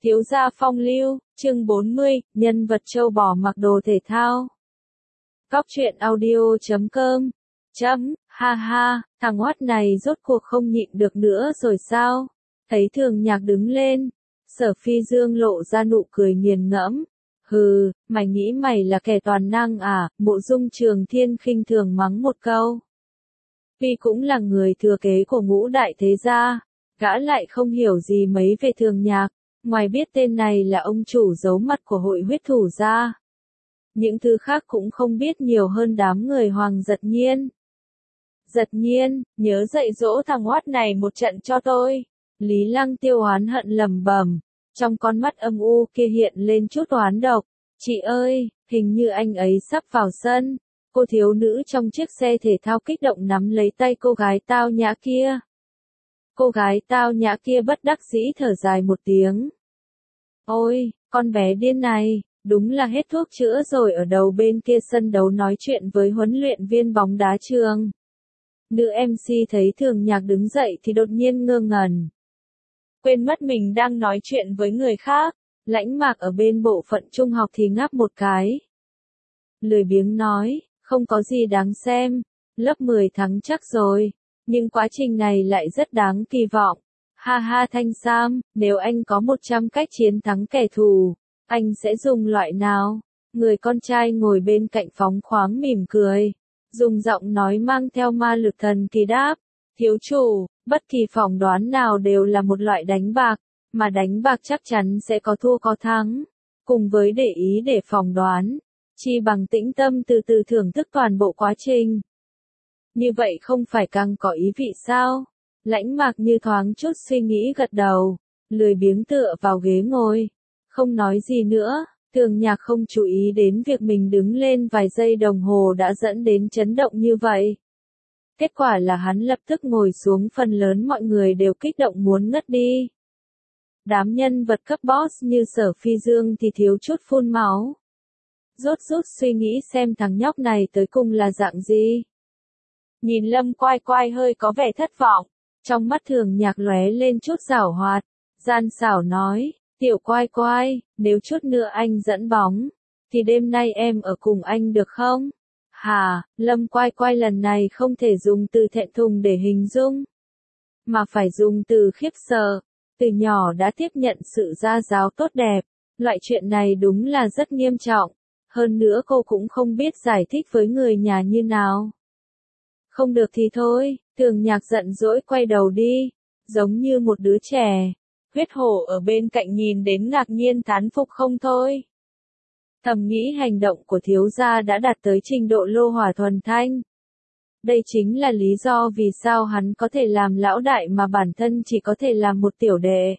Thiếu gia phong lưu, chương 40, nhân vật châu bò mặc đồ thể thao. Góc truyện audio.com. Ha ha, thằng hoắt này rốt cuộc không nhịn được nữa rồi sao? Thấy Thường Nhạc đứng lên, Sở Phi Dương lộ ra nụ cười nghiền ngẫm. Hừ, mày nghĩ mày là kẻ toàn năng à? Mộ Dung Trường Thiên khinh thường mắng một câu. Vì cũng là người thừa kế của Ngũ đại thế gia, gã lại không hiểu gì mấy về Thường Nhạc. Ngoài biết tên này là ông chủ giấu mặt của hội huyết thủ ra, những thứ khác cũng không biết nhiều hơn đám người Hoàng Giật Nhiên. Giật Nhiên, nhớ dạy dỗ thằng hoắt này một trận cho tôi. Lý Lăng Tiêu oán hận lẩm bẩm, trong con mắt âm u kia hiện lên chút oán độc. Chị ơi, hình như anh ấy sắp vào sân. Cô thiếu nữ trong chiếc xe thể thao kích động nắm lấy tay cô gái tao nhã kia. Cô gái tao nhã kia bất đắc dĩ thở dài một tiếng. Ôi, con bé điên này, đúng là hết thuốc chữa rồi. Ở đầu bên kia sân đấu nói chuyện với huấn luyện viên bóng đá trường. Nữ MC thấy Thường Nhạc đứng dậy thì đột nhiên ngơ ngẩn. Quên mất mình đang nói chuyện với người khác. Lãnh Mạc ở bên bộ phận trung học thì ngáp một cái. Lười biếng nói, không có gì đáng xem, lớp 10 thắng chắc rồi. Nhưng quá trình này lại rất đáng kỳ vọng. Ha ha Thanh Sam, nếu anh có 100 cách chiến thắng kẻ thù, anh sẽ dùng loại nào? Người con trai ngồi bên cạnh phóng khoáng mỉm cười, dùng giọng nói mang theo ma lực thần kỳ đáp. Thiếu chủ, bất kỳ phỏng đoán nào đều là một loại đánh bạc, mà đánh bạc chắc chắn sẽ có thua có thắng. Cùng với để ý để phỏng đoán, chi bằng tĩnh tâm từ từ thưởng thức toàn bộ quá trình. Như vậy không phải càng có ý vị sao? Lãnh Mạc như thoáng chút suy nghĩ gật đầu, lười biếng tựa vào ghế ngồi, không nói gì nữa. Thường Nhạc không chú ý đến việc mình đứng lên vài giây đồng hồ đã dẫn đến chấn động như vậy. Kết quả là hắn lập tức ngồi xuống, phần lớn mọi người đều kích động muốn ngất đi. Đám nhân vật cấp boss như Sở Phi Dương thì thiếu chút phun máu. Rút suy nghĩ xem thằng nhóc này tới cùng là dạng gì. Nhìn Lâm Quai Quai hơi có vẻ thất vọng, trong mắt Thường Nhạc lóe lên chút giảo hoạt, gian xảo nói, tiểu Quai Quai, nếu chút nữa anh dẫn bóng, thì đêm nay em ở cùng anh được không? Hà, Lâm Quai Quai lần này không thể dùng từ thẹn thùng để hình dung, mà phải dùng từ khiếp sợ. Từ nhỏ đã tiếp nhận sự gia giáo tốt đẹp, loại chuyện này đúng là rất nghiêm trọng, hơn nữa cô cũng không biết giải thích với người nhà như nào. Không được thì thôi, Thường Nhạc giận dỗi quay đầu đi, giống như một đứa trẻ. Huyết hổ ở bên cạnh nhìn đến ngạc nhiên thán phục không thôi. Thầm nghĩ hành động của thiếu gia đã đạt tới trình độ lô hỏa thuần thanh. Đây chính là lý do vì sao hắn có thể làm lão đại mà bản thân chỉ có thể làm một tiểu đệ.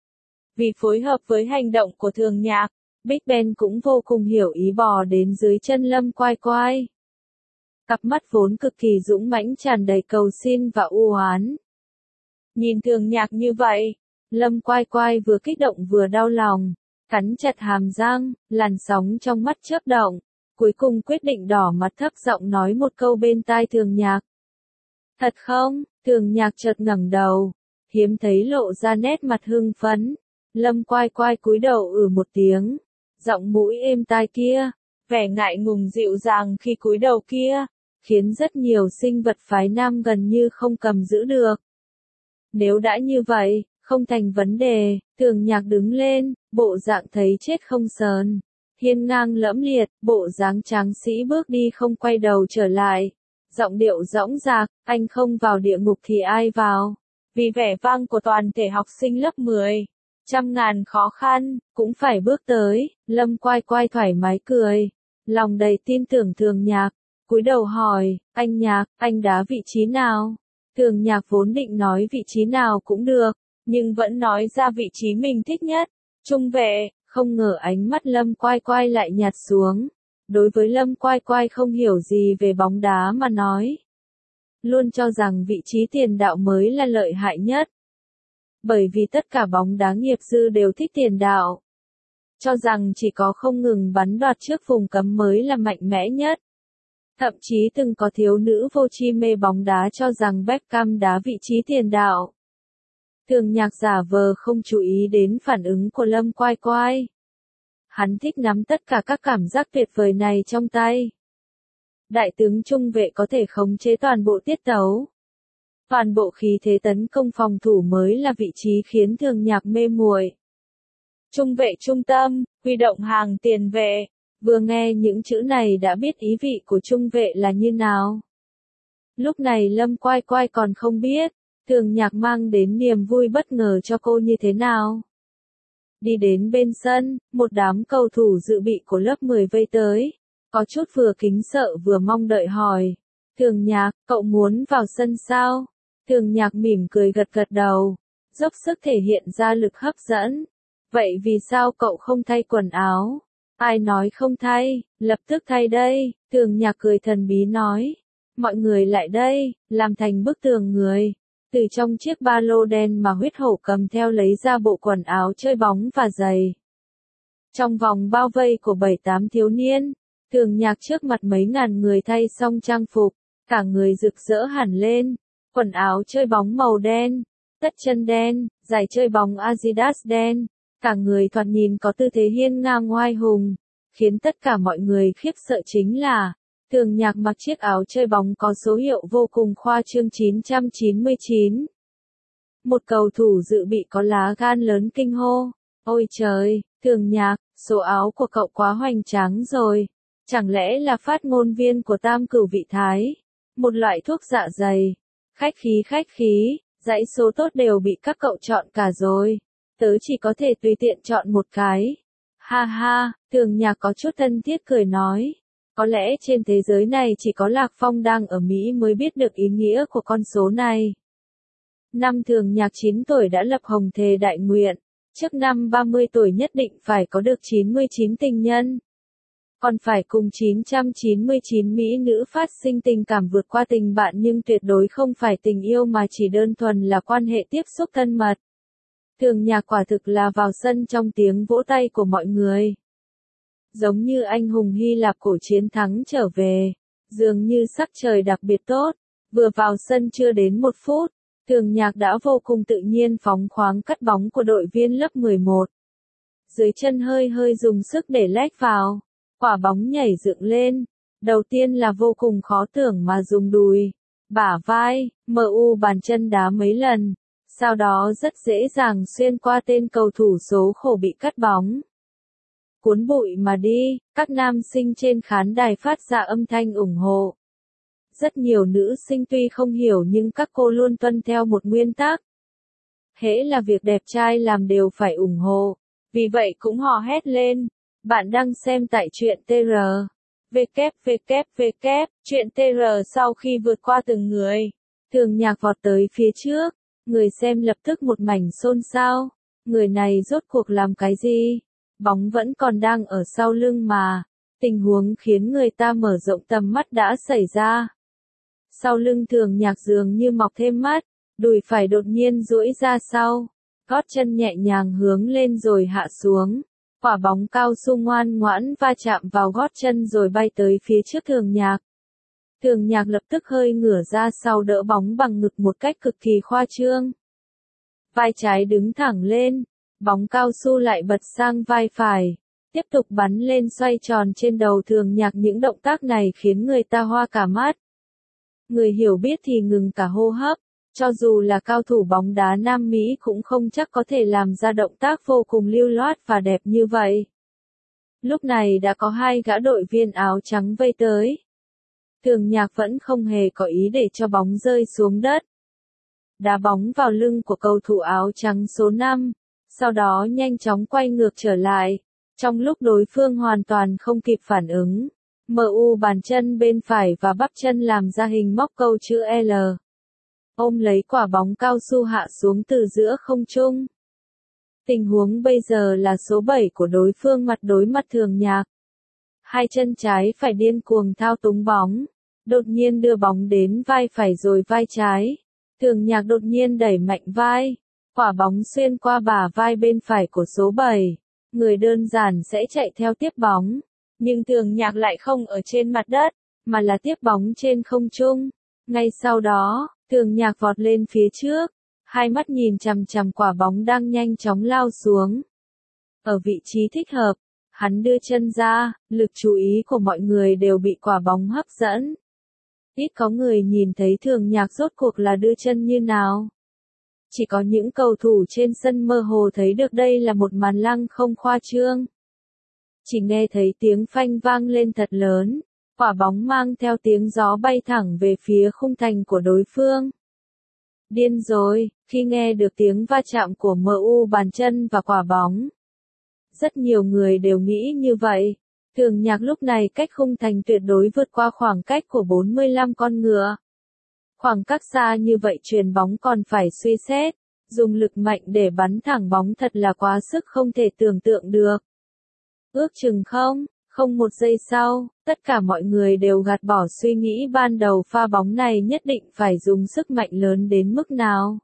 Vì phối hợp với hành động của Thường Nhạc, Big Ben cũng vô cùng hiểu ý bò đến dưới chân Lâm Quai Quai. Cặp mắt vốn cực kỳ dũng mãnh tràn đầy cầu xin và u oán. Nhìn Thường Nhạc như vậy, Lâm Quai Quai vừa kích động vừa đau lòng, cắn chặt hàm răng, làn sóng trong mắt chớp động, cuối cùng quyết định đỏ mặt thấp giọng nói một câu bên tai Thường Nhạc. Thật không? Thường Nhạc chợt ngẩng đầu, hiếm thấy lộ ra nét mặt hưng phấn. Lâm Quai Quai cúi đầu một tiếng, giọng mũi êm tai kia, vẻ ngại ngùng dịu dàng khi cúi đầu kia, khiến rất nhiều sinh vật phái nam gần như không cầm giữ được. Nếu đã như vậy, không thành vấn đề. Thường Nhạc đứng lên, bộ dạng thấy chết không sờn, hiên ngang lẫm liệt, bộ dáng tráng sĩ bước đi không quay đầu trở lại, giọng điệu dõng dạc, anh không vào địa ngục thì ai vào? Vì vẻ vang của toàn thể học sinh lớp 10, trăm ngàn khó khăn, cũng phải bước tới. Lâm Quai Quai thoải mái cười, lòng đầy tin tưởng Thường Nhạc, cúi đầu hỏi, anh Nhạc, anh đá vị trí nào? Thường Nhạc vốn định nói vị trí nào cũng được, nhưng vẫn nói ra vị trí mình thích nhất, trung vệ. Không ngờ ánh mắt Lâm Quai Quai lại nhạt xuống. Đối với Lâm Quai Quai không hiểu gì về bóng đá mà nói, luôn cho rằng vị trí tiền đạo mới là lợi hại nhất. Bởi vì tất cả bóng đá nghiệp dư đều thích tiền đạo. Cho rằng chỉ có không ngừng bắn đoạt trước vùng cấm mới là mạnh mẽ nhất. Thậm chí từng có thiếu nữ vô tri mê bóng đá cho rằng Beckham đá vị trí tiền đạo. Thường Nhạc giả vờ không chú ý đến phản ứng của Lâm Quai Quai. Hắn thích nắm tất cả các cảm giác tuyệt vời này trong tay. Đại tướng trung vệ có thể khống chế toàn bộ tiết tấu. Toàn bộ khí thế tấn công phòng thủ mới là vị trí khiến Thường Nhạc mê muội. Trung vệ trung tâm, huy động hàng tiền vệ. Vừa nghe những chữ này đã biết ý vị của trung vệ là như nào. Lúc này Lâm Quai Quai còn không biết, Thường Nhạc mang đến niềm vui bất ngờ cho cô như thế nào. Đi đến bên sân, một đám cầu thủ dự bị của lớp 10 vây tới. Có chút vừa kính sợ vừa mong đợi hỏi. Thường Nhạc, cậu muốn vào sân sao? Thường Nhạc mỉm cười gật gật đầu, dốc sức thể hiện ra lực hấp dẫn. Vậy vì sao cậu không thay quần áo? Ai nói không thay, lập tức thay đây. Thường Nhạc cười thần bí nói. Mọi người lại đây, làm thành bức tường người. Từ trong chiếc ba lô đen mà Huyết Hổ cầm theo lấy ra bộ quần áo chơi bóng và giày. Trong vòng bao vây của 7-8 thiếu niên, Thường Nhạc trước mặt mấy ngàn người thay xong trang phục, cả người rực rỡ hẳn lên. Quần áo chơi bóng màu đen, tất chân đen, giày chơi bóng Adidas đen, cả người thoạt nhìn có tư thế hiên ngang oai hùng, khiến tất cả mọi người khiếp sợ chính là, Thường Nhạc mặc chiếc áo chơi bóng có số hiệu vô cùng khoa trương 999. Một cầu thủ dự bị có lá gan lớn kinh hô, ôi trời, Thường Nhạc, số áo của cậu quá hoành tráng rồi, chẳng lẽ là phát ngôn viên của Tam Cửu Vị Thái, một loại thuốc dạ dày. Khách khí, dãy số tốt đều bị các cậu chọn cả rồi. Tớ chỉ có thể tùy tiện chọn một cái. Ha ha, Thường Nhạc có chút thân thiết cười nói. Có lẽ trên thế giới này chỉ có Lạc Phong đang ở Mỹ mới biết được ý nghĩa của con số này. Năm Thường Nhạc 9 tuổi đã lập hồng thề đại nguyện. Trước năm 30 tuổi nhất định phải có được 99 tình nhân. Còn phải cùng 999 mỹ nữ phát sinh tình cảm vượt qua tình bạn nhưng tuyệt đối không phải tình yêu mà chỉ đơn thuần là quan hệ tiếp xúc thân mật. Thường Nhạc quả thực là vào sân trong tiếng vỗ tay của mọi người. Giống như anh hùng Hy Lạp cổ chiến thắng trở về, dường như sắc trời đặc biệt tốt, vừa vào sân chưa đến 1 phút, Thường Nhạc đã vô cùng tự nhiên phóng khoáng cắt bóng của đội viên lớp 11. Dưới chân hơi dùng sức để lách vào. Quả bóng nhảy dựng lên, đầu tiên là vô cùng khó tưởng mà dùng đùi, bả vai, bàn chân đá mấy lần, sau đó rất dễ dàng xuyên qua tên cầu thủ số khổ bị cắt bóng. Cuốn bụi mà đi, các nam sinh trên khán đài phát ra âm thanh ủng hộ. Rất nhiều nữ sinh tuy không hiểu nhưng các cô luôn tuân theo một nguyên tắc. Hễ là việc đẹp trai làm đều phải ủng hộ, vì vậy cũng hò hét lên. Bạn đang xem tại truyện TR. www. Truyện TR sau khi vượt qua từng người. Thường Nhạc vọt tới phía trước. Người xem lập tức một mảnh xôn xao. Người này rốt cuộc làm cái gì? Bóng vẫn còn đang ở sau lưng mà. Tình huống khiến người ta mở rộng tầm mắt đã xảy ra. Sau lưng Thường Nhạc dường như mọc thêm mắt. Đùi phải đột nhiên duỗi ra sau. Gót chân nhẹ nhàng hướng lên rồi hạ xuống. Quả bóng cao su ngoan ngoãn va chạm vào gót chân rồi bay tới phía trước Thường Nhạc. Thường Nhạc lập tức hơi ngửa ra sau đỡ bóng bằng ngực một cách cực kỳ khoa trương. Vai trái đứng thẳng lên, bóng cao su lại bật sang vai phải, tiếp tục bắn lên xoay tròn trên đầu Thường Nhạc. Những động tác này khiến người ta hoa cả mắt. Người hiểu biết thì ngừng cả hô hấp. Cho dù là cao thủ bóng đá Nam Mỹ cũng không chắc có thể làm ra động tác vô cùng lưu loát và đẹp như vậy. Lúc này đã có 2 gã đội viên áo trắng vây tới. Thường Nhạc vẫn không hề có ý để cho bóng rơi xuống đất. Đá bóng vào lưng của cầu thủ áo trắng số 5, sau đó nhanh chóng quay ngược trở lại. Trong lúc đối phương hoàn toàn không kịp phản ứng, bàn chân bên phải và bắp chân làm ra hình móc câu chữ L. Ôm lấy quả bóng cao su hạ xuống từ giữa không trung. Tình huống bây giờ là số 7 của đối phương mặt đối mặt Thường Nhạc. Hai chân trái phải điên cuồng thao túng bóng. Đột nhiên đưa bóng đến vai phải rồi vai trái. Thường Nhạc đột nhiên đẩy mạnh vai. Quả bóng xuyên qua bả vai bên phải của số 7. Người đơn giản sẽ chạy theo tiếp bóng. Nhưng Thường Nhạc lại không ở trên mặt đất, mà là tiếp bóng trên không trung. Ngay sau đó, Thường Nhạc vọt lên phía trước, hai mắt nhìn chằm chằm quả bóng đang nhanh chóng lao xuống. Ở vị trí thích hợp, hắn đưa chân ra, lực chú ý của mọi người đều bị quả bóng hấp dẫn. Ít có người nhìn thấy Thường Nhạc rốt cuộc là đưa chân như nào. Chỉ có những cầu thủ trên sân mơ hồ thấy được đây là một màn lăng không khoa trương. Chỉ nghe thấy tiếng phanh vang lên thật lớn, quả bóng mang theo tiếng gió bay thẳng về phía khung thành của đối phương. Điên rồi, khi nghe được tiếng va chạm của MU bàn chân và quả bóng. Rất nhiều người đều nghĩ như vậy. Thường Nhạc lúc này cách khung thành tuyệt đối vượt qua khoảng cách của 45 con ngựa. Khoảng cách xa như vậy chuyền bóng còn phải suy xét, dùng lực mạnh để bắn thẳng bóng thật là quá sức không thể tưởng tượng được. Ước chừng không một giây sau, tất cả mọi người đều gạt bỏ suy nghĩ ban đầu pha bóng này nhất định phải dùng sức mạnh lớn đến mức nào.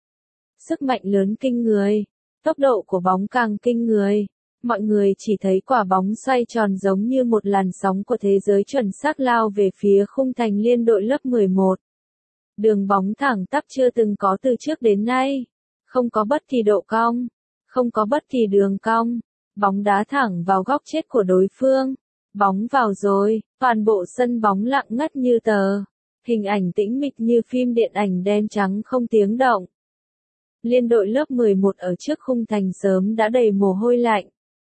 Sức mạnh lớn kinh người, tốc độ của bóng càng kinh người. Mọi người chỉ thấy quả bóng xoay tròn giống như một làn sóng của thế giới chuẩn xác lao về phía khung thành liên đội lớp 11. Đường bóng thẳng tắp chưa từng có từ trước đến nay. Không có bất kỳ độ cong, không có bất kỳ đường cong. Bóng đá thẳng vào góc chết của đối phương. Bóng vào rồi, toàn bộ sân bóng lặng ngắt như tờ. Hình ảnh tĩnh mịch như phim điện ảnh đen trắng không tiếng động. Liên đội lớp 11 ở trước khung thành sớm đã đầy mồ hôi lạnh.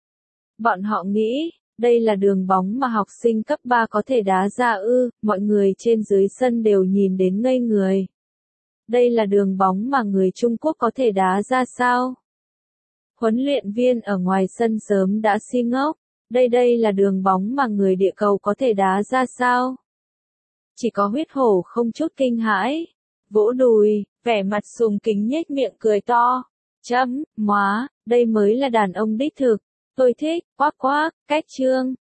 Bọn họ nghĩ, đây là đường bóng mà học sinh cấp 3 có thể đá ra ư, mọi người trên dưới sân đều nhìn đến ngây người. Đây là đường bóng mà người Trung Quốc có thể đá ra sao? Huấn luyện viên ở ngoài sân sớm đã si ngốc, đây là đường bóng mà người địa cầu có thể đá ra sao? Chỉ có huyết hổ không chút kinh hãi, vỗ đùi, vẻ mặt sùng kính nhếch miệng cười to. Chấm, móa, đây mới là đàn ông đích thực. Tôi thích, quác quác, cách chương.